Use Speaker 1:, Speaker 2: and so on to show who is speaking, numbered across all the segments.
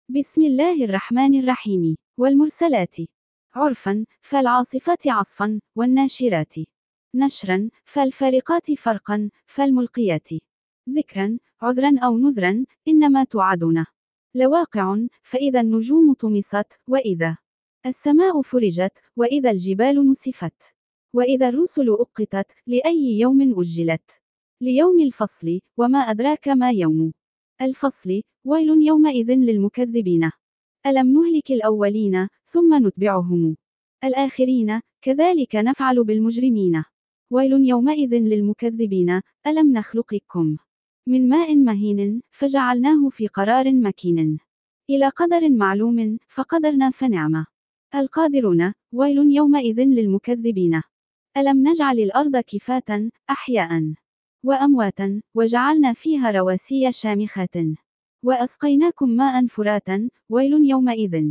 Speaker 1: بسم الله الرحمن الرحيم. والمرسلات عرفا، فالعاصفات عصفا، والناشرات نشرا، فالفارقات فرقا، فالملقيات ذكرا، عذرا أو نذرا، إنما توعدون لواقع. فإذا النجوم طمست، وإذا السماء فرجت، وإذا الجبال نسفت، وإذا الرسل أقتت، لأي يوم أجلت؟ ليوم الفصل. وما أدراك ما يوم الفصل؟ ويل يومئذ للمكذبين. ألم نهلك الأولين، ثم نتبعهم الآخرين، كذلك نفعل بالمجرمين. ويل يومئذ للمكذبين. ألم نخلقكم من ماء مهين، فجعلناه في قرار مكين، إلى قدر معلوم، فقدرنا فنعم القادرون. ويل يومئذ للمكذبين. ألم نجعل الأرض كفاة، أحياء وأمواتا، وجعلنا فيها رواسي شامخات، وأسقيناكم ماء فراتا. ويل يومئذ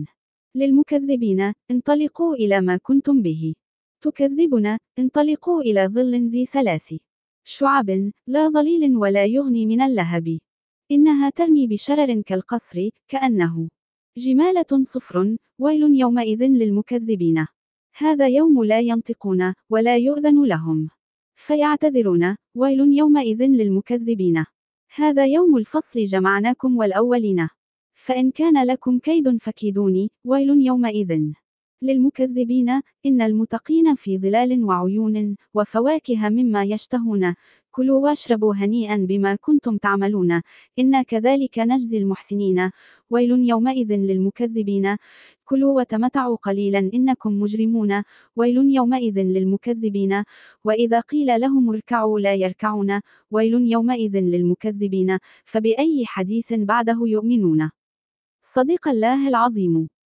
Speaker 1: للمكذبين. انطلقوا إلى ما كنتم به تكذبون. انطلقوا إلى ظل ذي 3 شعب، لا ظليل ولا يغني من اللهب، إنها ترمي بشرر كالقصر، كأنه جمالة صفر. ويل يومئذ للمكذبين. هذا يوم لا ينطقون، ولا يؤذن لهم فيعتذرون. ويل يومئذ للمكذبين. هذا يوم الفصل، جمعناكم والأولين، فإن كان لكم كيد فكيدوني. ويل يومئذ للمكذبين. إن المتقين في ظلال وعيون، وفواكه مما يشتهون. كلوا واشربوا هنيئا بما كنتم تعملون، إنا كذلك نجزي المحسنين. ويل يومئذ للمكذبين. كلوا وتمتعوا قليلا إنكم مجرمون. ويل يومئذ للمكذبين. وإذا قيل لهم اركعوا لا يركعون. ويل يومئذ للمكذبين. فبأي حديث بعده يؤمنون؟ صدق الله العظيم.